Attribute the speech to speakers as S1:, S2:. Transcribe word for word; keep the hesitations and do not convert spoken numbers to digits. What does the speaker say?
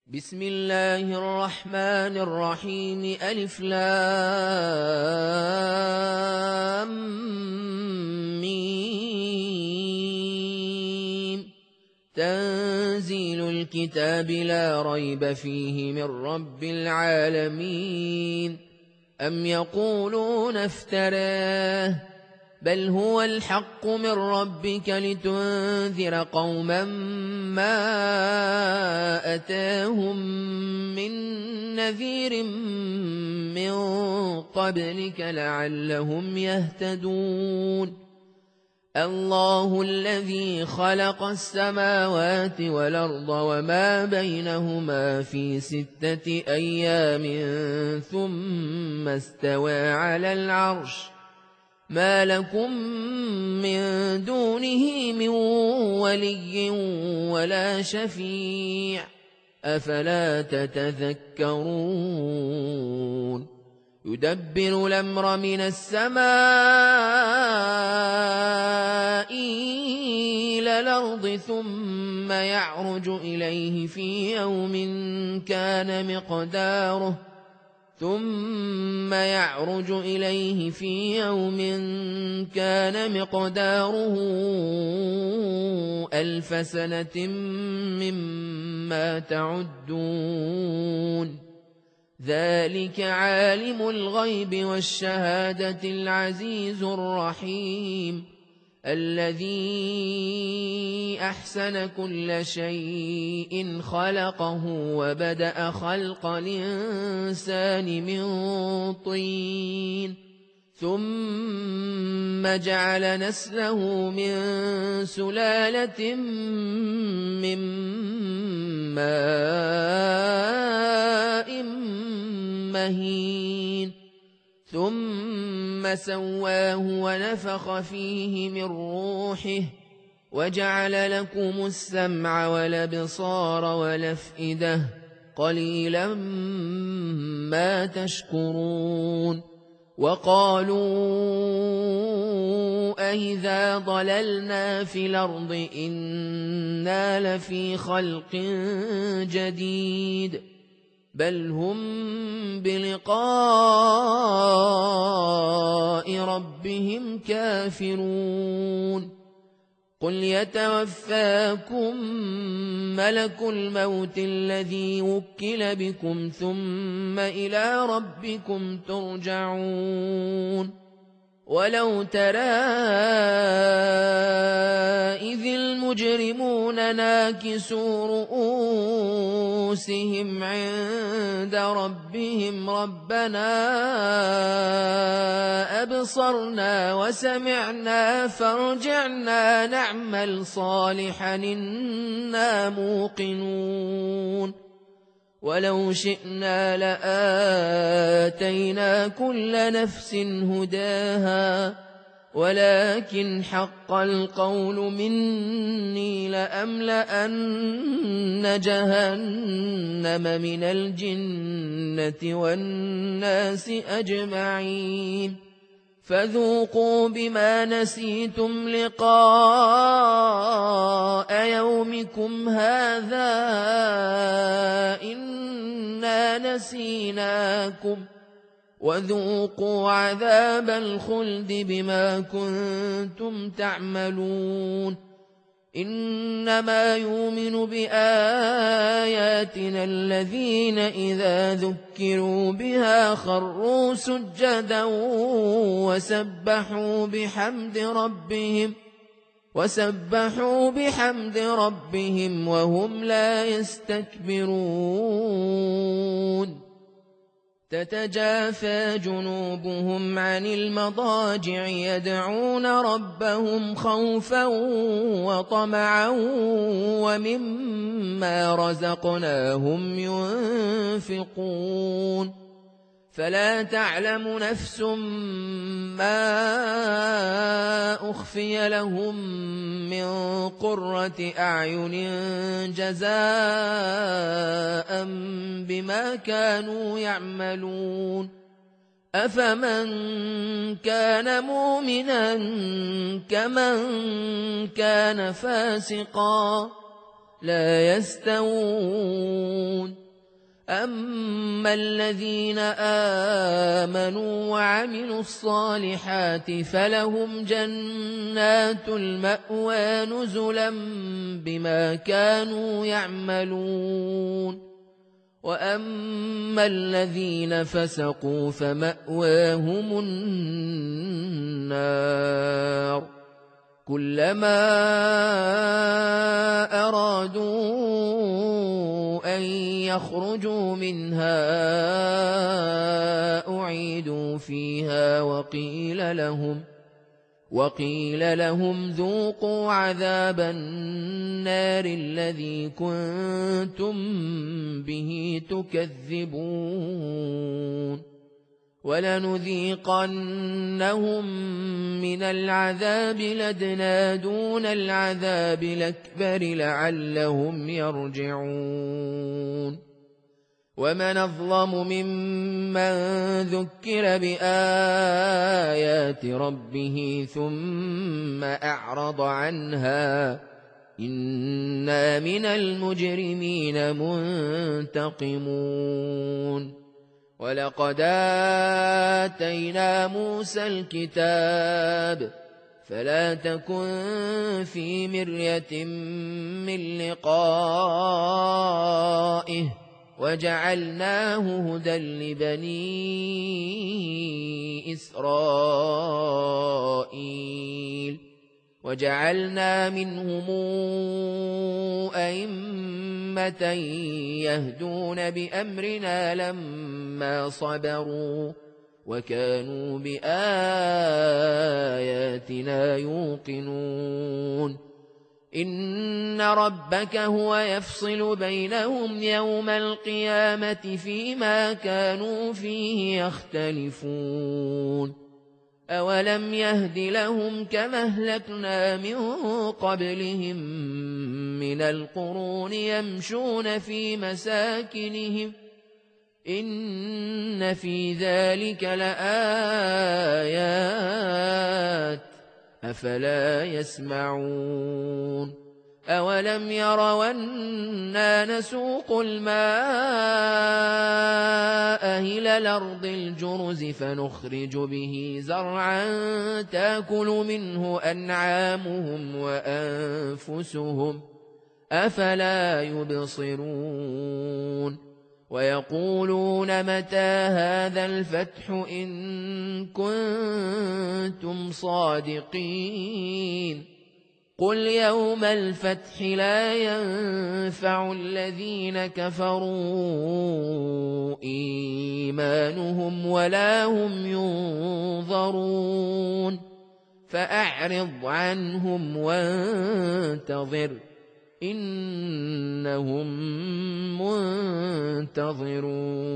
S1: بسم الله الرحمن الرحيم ألف لام ميم تنزيل الكتاب لا ريب فيه من رب العالمين أم يقولون افتراه بل هو الحق من ربك لتنذر قوما ما أتاهم من نذير من قبلك لعلهم يهتدون الله الذي خلق السماوات والأرض وما بينهما في ستة أيام ثم استوى على العرش ما لكم من دونه من ولي ولا شفيع أفلا تتذكرون يدبر الأمر من السماء إلى الأرض ثم يعرج إليه في يوم كان مقداره ثم يعرج إليه في يوم كان مقداره ألف سنة مما تعدون ذلك عالم الغيب والشهادة العزيز الرحيم الذي أحسن كل شيء خلقه وبدأ خلق الإنسان من طين ثم جعل نسله من سلالة من ماء مهين ثم سواه ونفخ فيه من روحه وجعل لكم السمع والأبصار والأفئدة قليلا ما تشكرون وقالوا أئذا ضللنا في الأرض إنا لفي خلق جديد بل هم بلقاء ربهم كافرون قل يتوفاكم ملك الموت الذي وكل بكم ثم إلى ربكم ترجعون ولو ترى إذ المجرمون ناكسوا رؤوسهم عند ربهم ربنا أبصرنا وسمعنا فارجعنا نعمل صالحا إنا موقنون ولو شئنا لآتينا كل نفس هداها ولكن حق القول مني لأملأن جهنم من الجنة والناس أجمعين فذوقوا بما نسيتم لقاء يومكم هذا إنا نسيناكم وذوقوا عذاب الخلد بما كنتم تعملون إنما يؤمن بآياتنا الذين إذا ذكروا بها خروا سجدا وسبحوا بحمد ربهم وسبحوا بحمد ربهم وهم لا يستكبرون تتجافى جنوبهم عن المضاجع يدعون ربهم خوفا وطمعا ومما رزقناهم ينفقون فلا تعلم نفس ما أخفي لهم من قرة أعين جزاء بما كانوا يعملون أفمن كان مؤمنا كمن كان فاسقا لا يستوون أما الذين آمنوا وعملوا الصالحات فلهم جنات المأوى نزلا بما كانوا يعملون وأما الذين فسقوا فمأواهم النار كلما أرادوا أن يخرجوا منها أعيدوا فيها وقيل لهم وقيل لهم ذوقوا عذاب النار الذي كنتم به تكذبون ولنذيقنهم من العذاب الأدنى دون العذاب الأكبر لعلهم يرجعون ومن أظلم ممن ذكر بآيات ربه ثم أعرض عنها إنا من المجرمين منتقمون ولقد آتينا موسى الكتاب فلا تكن في مرية من لقائه وجعلناه هدى لبني إسرائيل وجعلنا منهم أئمة يهدون بأمرنا لما صبروا وكانوا بآياتنا يوقنون إن ربك هو يفصل بينهم يوم القيامة فيما كانوا فيه يختلفون أولم يهد لهم كما أهلكنا من قبلهم من القرون يمشون في مساكنهم إن في ذلك لآيات أفلا يسمعون أولم يروا أنا نسوق الماء إلى الأرض الجرز فنخرج به زرعا تأكل منه أنعامهم وأنفسهم أفلا يبصرون ويقولون متى هذا الفتح إن كنتم صادقين قل يوم الفتح لا ينفع الذين كفروا إيمانهم ولا هم ينظرون فأعرض عنهم وانتظر إنهم منتظرون